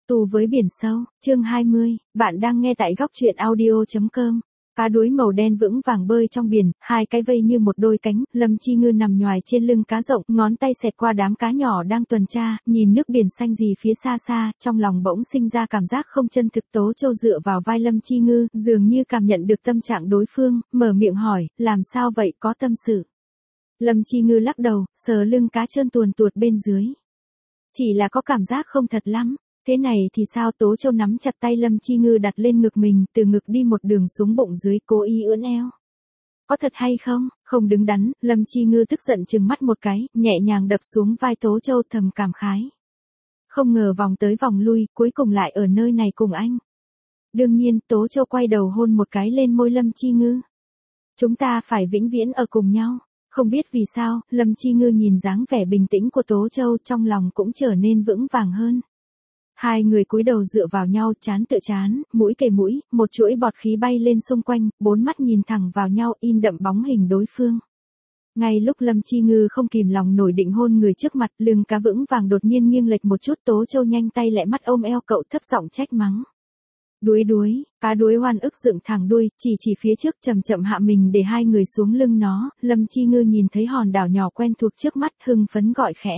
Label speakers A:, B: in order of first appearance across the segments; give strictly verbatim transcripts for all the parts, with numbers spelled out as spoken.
A: Tù với biển sâu, chương hai mươi, bạn đang nghe tại góc truyện audio.com. Cá đuối màu đen vững vàng bơi trong biển, hai cái vây như một đôi cánh, Lâm Chi Ngư nằm nhoài trên lưng cá rộng, ngón tay xẹt qua đám cá nhỏ đang tuần tra, nhìn nước biển xanh gì phía xa xa, trong lòng bỗng sinh ra cảm giác không chân thực. Tố Châu dựa vào vai Lâm Chi Ngư, dường như cảm nhận được tâm trạng đối phương, mở miệng hỏi, làm sao vậy, có tâm sự. Lâm Chi Ngư lắc đầu, sờ lưng cá trơn tuồn tuột bên dưới. Chỉ là có cảm giác không thật lắm. Thế này thì sao? Tố Châu nắm chặt tay Lâm Chi Ngư đặt lên ngực mình, từ ngực đi một đường xuống bụng dưới, cố ý ưỡn eo. Có thật hay không? Không đứng đắn, Lâm Chi Ngư tức giận trừng mắt một cái, nhẹ nhàng đập xuống vai Tố Châu, thầm cảm khái. Không ngờ vòng tới vòng lui, cuối cùng lại ở nơi này cùng anh. Đương nhiên, Tố Châu quay đầu hôn một cái lên môi Lâm Chi Ngư. Chúng ta phải vĩnh viễn ở cùng nhau. Không biết vì sao, Lâm Chi Ngư nhìn dáng vẻ bình tĩnh của Tố Châu, trong lòng cũng trở nên vững vàng hơn. Hai người cúi đầu dựa vào nhau, trán tựa trán, mũi kề mũi, một chuỗi bọt khí bay lên xung quanh, bốn mắt nhìn thẳng vào nhau, in đậm bóng hình đối phương. Ngay lúc Lâm Chi Ngư không kìm lòng nổi định hôn người trước mặt, lưng cá vững vàng đột nhiên nghiêng lệch một chút. Tố Châu nhanh tay lẹ mắt ôm eo cậu, thấp giọng trách mắng. Đuối đuối, cá đuối oan ức dựng thẳng đuôi, chỉ chỉ phía trước, chậm chậm hạ mình để hai người xuống lưng nó. Lâm Chi Ngư nhìn thấy hòn đảo nhỏ quen thuộc trước mắt, hưng phấn gọi khẽ.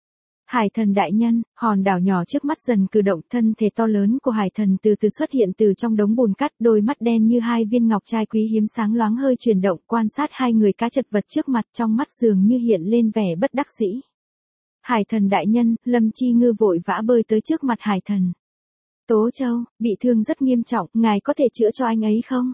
A: Hải thần đại nhân. Hòn đảo nhỏ trước mắt dần cử động, thân thể to lớn của hải thần từ từ xuất hiện từ trong đống bùn cát, đôi mắt đen như hai viên ngọc trai quý hiếm sáng loáng hơi chuyển động, quan sát hai người cá chật vật trước mặt, trong mắt dường như hiện lên vẻ bất đắc dĩ. Hải thần đại nhân. Lâm Chi Ngư vội vã bơi tới trước mặt hải thần. Tố Châu, bị thương rất nghiêm trọng, ngài có thể chữa cho anh ấy không?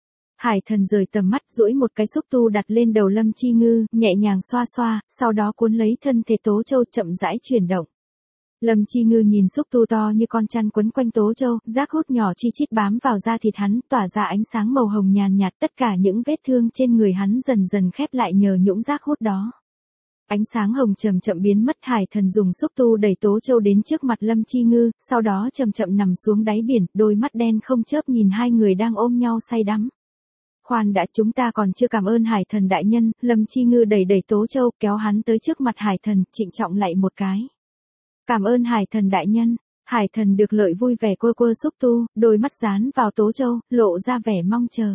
A: Hải thần rời tầm mắt, duỗi một cái xúc tu đặt lên đầu Lâm Chi Ngư, nhẹ nhàng xoa xoa, sau đó cuốn lấy thân thể Tố Châu, chậm rãi chuyển động. Lâm Chi Ngư nhìn xúc tu to như con chăn quấn quanh Tố Châu, rác hút nhỏ chi chít bám vào da thịt hắn, tỏa ra ánh sáng màu hồng nhàn nhạt, tất cả những vết thương trên người hắn dần dần khép lại nhờ nhũng rác hút đó. Ánh sáng hồng chậm chậm biến mất, hải thần dùng xúc tu đẩy Tố Châu đến trước mặt Lâm Chi Ngư, sau đó chậm chậm nằm xuống đáy biển, đôi mắt đen không chớp nhìn hai người đang ôm nhau say đắm. Khoan đã, chúng ta còn chưa cảm ơn hải thần đại nhân. Lâm Chi Ngư đẩy đẩy Tố Châu, kéo hắn tới trước mặt hải thần, trịnh trọng lạy một cái. Cảm ơn hải thần đại nhân. Hải thần được lợi vui vẻ quơ quơ xúc tu, đôi mắt dán vào Tố Châu, lộ ra vẻ mong chờ.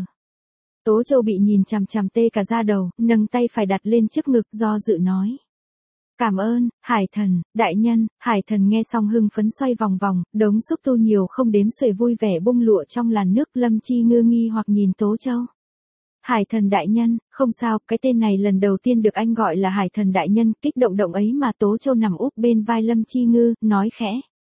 A: Tố Châu bị nhìn chằm chằm tê cả da đầu, nâng tay phải đặt lên trước ngực, do dự nói. Cảm ơn, hải thần, đại nhân. Hải thần nghe xong hưng phấn xoay vòng vòng, đống xúc tu nhiều không đếm xuể vui vẻ bung lụa trong làn nước. Lâm Chi Ngư nghi hoặc nhìn Tố Châu. Hải thần đại nhân. Không sao, cái tên này lần đầu tiên được anh gọi là hải thần đại nhân. Kích động động ấy mà Tố Châu nằm úp bên vai Lâm Chi Ngư, nói khẽ.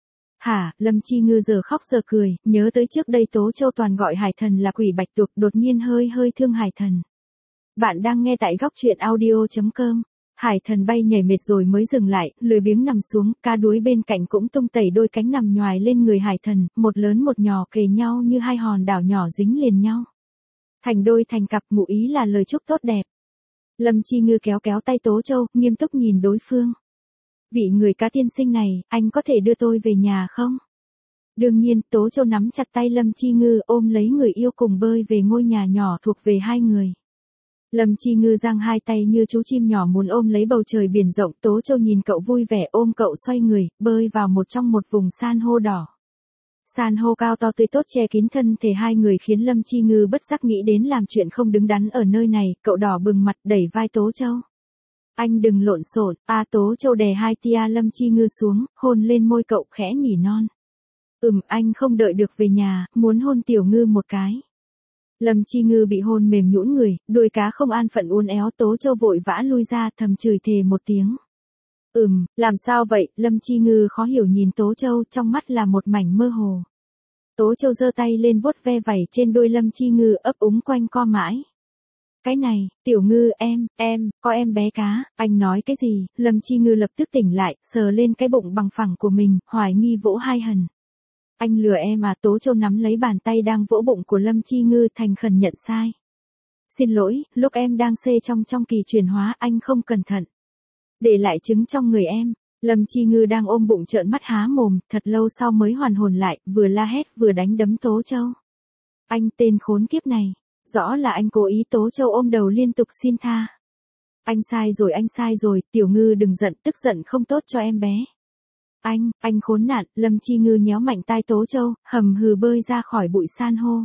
A: Hả? Lâm Chi Ngư giờ khóc giờ cười, nhớ tới trước đây Tố Châu toàn gọi hải thần là quỷ bạch tuộc, đột nhiên hơi hơi thương hải thần. Bạn đang nghe tại góc truyện audio.com. Hải thần bay nhảy mệt rồi mới dừng lại, lười biếng nằm xuống, cá đuối bên cạnh cũng tung tẩy đôi cánh nằm nhoài lên người hải thần, một lớn một nhỏ kề nhau như hai hòn đảo nhỏ dính liền nhau. Thành đôi thành cặp, ngụ ý là lời chúc tốt đẹp. Lâm Chi Ngư kéo kéo tay Tố Châu, nghiêm túc nhìn đối phương. Vị người cá tiên sinh này, anh có thể đưa tôi về nhà không? Đương nhiên. Tố Châu nắm chặt tay Lâm Chi Ngư, ôm lấy người yêu cùng bơi về ngôi nhà nhỏ thuộc về hai người. Lâm Chi Ngư giang hai tay như chú chim nhỏ muốn ôm lấy bầu trời biển rộng. Tố Châu nhìn cậu vui vẻ, ôm cậu xoay người, bơi vào một trong một vùng san hô đỏ. San hô cao to tươi tốt che kín thân thể hai người khiến Lâm Chi Ngư bất giác nghĩ đến làm chuyện không đứng đắn ở nơi này. Cậu đỏ bừng mặt đẩy vai Tố Châu. Anh đừng lộn xộn. A Tố Châu đè hai tia Lâm Chi Ngư xuống, hôn lên môi cậu, khẽ nỉ non. Ừm, anh không đợi được về nhà, muốn hôn tiểu Ngư một cái. Lâm Chi Ngư bị hôn mềm nhũn người, đuôi cá không an phận uốn éo. Tố Châu vội vã lui ra, thầm chửi thề một tiếng. Ừm, làm sao vậy? Lâm Chi Ngư khó hiểu nhìn Tố Châu, trong mắt là một mảnh mơ hồ. Tố Châu giơ tay lên vuốt ve vảy trên đuôi Lâm Chi Ngư, ấp úng quanh co mãi. Cái này, tiểu Ngư em, em, có em bé cá, anh nói cái gì? Lâm Chi Ngư lập tức tỉnh lại, sờ lên cái bụng bằng phẳng của mình, hoài nghi vỗ hai hần. Anh lừa em à? Tố Châu nắm lấy bàn tay đang vỗ bụng của Lâm Chi Ngư, thành khẩn nhận sai. Xin lỗi, lúc em đang xê trong trong kỳ chuyển hóa, anh không cẩn thận. Để lại trứng trong người em. Lâm Chi Ngư đang ôm bụng trợn mắt há mồm, thật lâu sau mới hoàn hồn lại, vừa la hét vừa đánh đấm Tố Châu. Anh tên khốn kiếp này, rõ là anh cố ý. Tố Châu ôm đầu liên tục xin tha. Anh sai rồi, anh sai rồi, tiểu Ngư đừng giận, tức giận không tốt cho em bé. Anh, anh khốn nạn, Lâm Chi Ngư nhéo mạnh tai Tố Châu, hầm hừ bơi ra khỏi bụi san hô.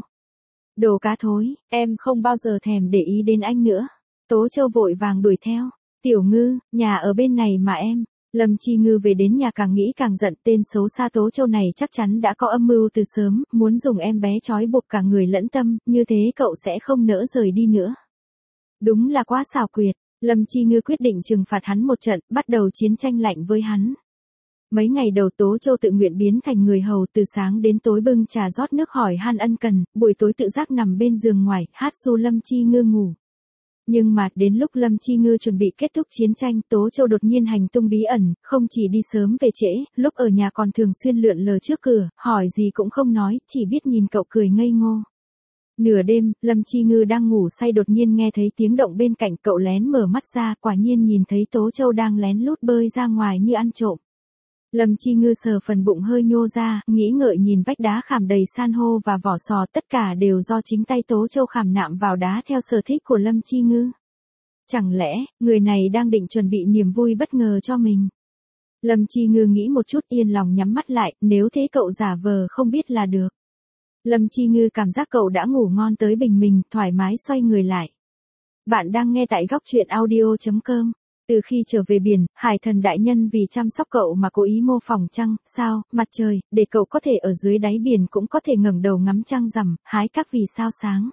A: Đồ cá thối, em không bao giờ thèm để ý đến anh nữa. Tố Châu vội vàng đuổi theo. Tiểu Ngư, nhà ở bên này mà em. Lâm Chi Ngư về đến nhà càng nghĩ càng giận, tên xấu xa Tố Châu này chắc chắn đã có âm mưu từ sớm, muốn dùng em bé trói buộc cả người lẫn tâm, như thế cậu sẽ không nỡ rời đi nữa. Đúng là quá xảo quyệt, Lâm Chi Ngư quyết định trừng phạt hắn một trận, bắt đầu chiến tranh lạnh với hắn. Mấy ngày đầu Tố Châu tự nguyện biến thành người hầu, từ sáng đến tối bưng trà rót nước hỏi han ân cần, buổi tối tự giác nằm bên giường ngoài, hát ru Lâm Chi Ngư ngủ. Nhưng mà, đến lúc Lâm Chi Ngư chuẩn bị kết thúc chiến tranh, Tố Châu đột nhiên hành tung bí ẩn, không chỉ đi sớm về trễ, lúc ở nhà còn thường xuyên lượn lờ trước cửa, hỏi gì cũng không nói, chỉ biết nhìn cậu cười ngây ngô. Nửa đêm, Lâm Chi Ngư đang ngủ say đột nhiên nghe thấy tiếng động bên cạnh, cậu lén mở mắt ra, quả nhiên nhìn thấy Tố Châu đang lén lút bơi ra ngoài như ăn trộm. Lâm Chi Ngư sờ phần bụng hơi nhô ra, nghĩ ngợi nhìn vách đá khảm đầy san hô và vỏ sò, tất cả đều do chính tay Tố Châu khảm nạm vào đá theo sở thích của Lâm Chi Ngư. Chẳng lẽ, người này đang định chuẩn bị niềm vui bất ngờ cho mình? Lâm Chi Ngư nghĩ một chút, yên lòng nhắm mắt lại, nếu thế cậu giả vờ không biết là được. Lâm Chi Ngư cảm giác cậu đã ngủ ngon tới bình mình, thoải mái xoay người lại. Bạn đang nghe tại góc truyện audio chấm com. Từ khi trở về biển, Hải Thần đại nhân vì chăm sóc cậu mà cố ý mô phỏng trăng, sao, mặt trời, để cậu có thể ở dưới đáy biển cũng có thể ngẩng đầu ngắm trăng rằm, hái các vì sao sáng.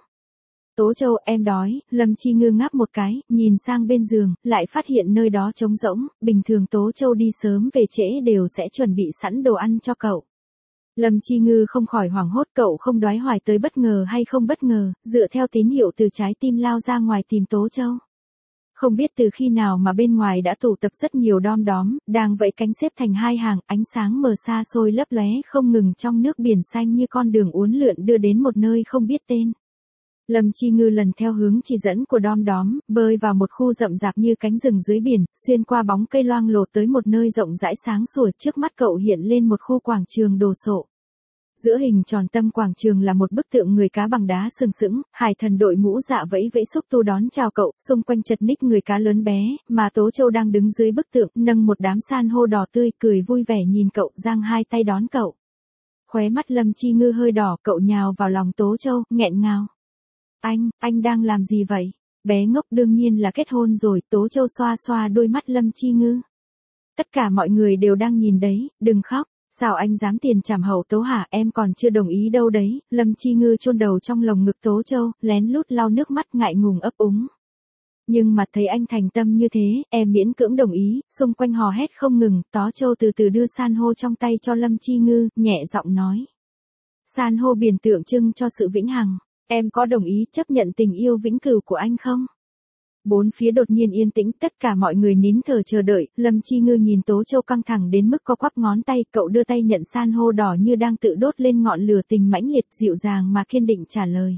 A: Tố Châu, em đói, Lâm Chi Ngư ngáp một cái, nhìn sang bên giường, lại phát hiện nơi đó trống rỗng, bình thường Tố Châu đi sớm về trễ đều sẽ chuẩn bị sẵn đồ ăn cho cậu. Lâm Chi Ngư không khỏi hoảng hốt, cậu không đoái hoài tới bất ngờ hay không bất ngờ, dựa theo tín hiệu từ trái tim lao ra ngoài tìm Tố Châu. Không biết từ khi nào mà bên ngoài đã tụ tập rất nhiều đom đóm, đang vẫy cánh xếp thành hai hàng, ánh sáng mờ xa xôi lấp lóe không ngừng trong nước biển xanh như con đường uốn lượn đưa đến một nơi không biết tên. Lâm Chi Ngư lần theo hướng chỉ dẫn của đom đóm, bơi vào một khu rậm rạp như cánh rừng dưới biển, xuyên qua bóng cây loang lổ tới một nơi rộng rãi sáng sủa, trước mắt cậu hiện lên một khu quảng trường đồ sộ. Giữa hình tròn tâm quảng trường là một bức tượng người cá bằng đá sừng sững, Hải Thần đội mũ dạ vẫy vẫy xúc tu đón chào cậu, xung quanh chật ních người cá lớn bé, mà Tố Châu đang đứng dưới bức tượng, nâng một đám san hô đỏ tươi, cười vui vẻ nhìn cậu, giang hai tay đón cậu. Khóe mắt Lâm Chi Ngư hơi đỏ, cậu nhào vào lòng Tố Châu, nghẹn ngào. Anh, anh đang làm gì vậy? Bé ngốc, đương nhiên là kết hôn rồi, Tố Châu xoa xoa đôi mắt Lâm Chi Ngư. Tất cả mọi người đều đang nhìn đấy, đừng khóc. Sao anh dám tiền trảm hậu Tố hả, em còn chưa đồng ý đâu đấy. Lâm Chi Ngư chôn đầu trong lồng ngực Tố Châu, lén lút lau nước mắt ngại ngùng ấp úng. Nhưng mà thấy anh thành tâm như thế, em miễn cưỡng đồng ý, xung quanh hò hét không ngừng, Tố Châu từ từ đưa san hô trong tay cho Lâm Chi Ngư, nhẹ giọng nói. San hô biển tượng trưng cho sự vĩnh hằng, em có đồng ý chấp nhận tình yêu vĩnh cửu của anh không? Bốn phía đột nhiên yên tĩnh, tất cả mọi người nín thở chờ đợi, Lâm Chi Ngư nhìn Tố Châu căng thẳng đến mức co quắp ngón tay, cậu đưa tay nhận san hô đỏ như đang tự đốt lên ngọn lửa tình mãnh liệt, dịu dàng mà kiên định trả lời.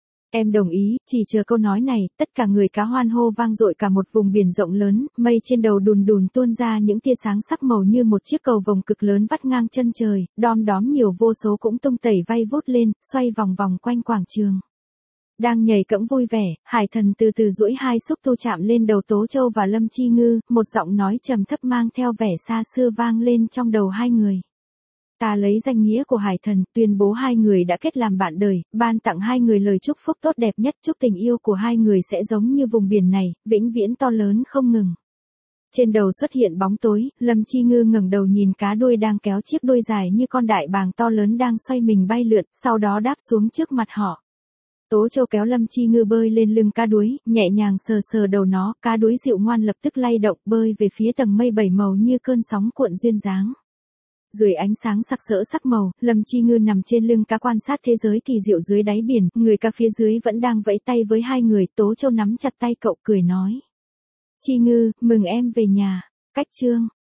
A: Em đồng ý, chỉ chờ câu nói này, tất cả người cá hoan hô vang dội cả một vùng biển rộng lớn, mây trên đầu đùn đùn tuôn ra những tia sáng sắc màu như một chiếc cầu vồng cực lớn vắt ngang chân trời, đom đóm nhiều vô số cũng tung tẩy vay vút lên, xoay vòng vòng quanh quảng trường. Đang nhảy cẫng vui vẻ, Hải Thần từ từ duỗi hai xúc tu chạm lên đầu Tố Châu và Lâm Chi Ngư, một giọng nói trầm thấp mang theo vẻ xa xưa vang lên trong đầu hai người. Ta lấy danh nghĩa của Hải Thần, tuyên bố hai người đã kết làm bạn đời, ban tặng hai người lời chúc phúc tốt đẹp nhất, chúc tình yêu của hai người sẽ giống như vùng biển này, vĩnh viễn to lớn không ngừng. Trên đầu xuất hiện bóng tối, Lâm Chi Ngư ngẩng đầu nhìn cá đuôi đang kéo chiếc đuôi dài như con đại bàng to lớn đang xoay mình bay lượn, sau đó đáp xuống trước mặt họ. Tố Châu kéo Lâm Chi Ngư bơi lên lưng cá đuối, nhẹ nhàng sờ sờ đầu nó, cá đuối dịu ngoan lập tức lay động bơi về phía tầng mây bảy màu như cơn sóng cuộn duyên dáng. Dưới ánh sáng sặc sỡ sắc màu, Lâm Chi Ngư nằm trên lưng cá quan sát thế giới kỳ diệu dưới đáy biển, người cá phía dưới vẫn đang vẫy tay với hai người, Tố Châu nắm chặt tay cậu cười nói. Chi Ngư, mừng em về nhà. Cách chương.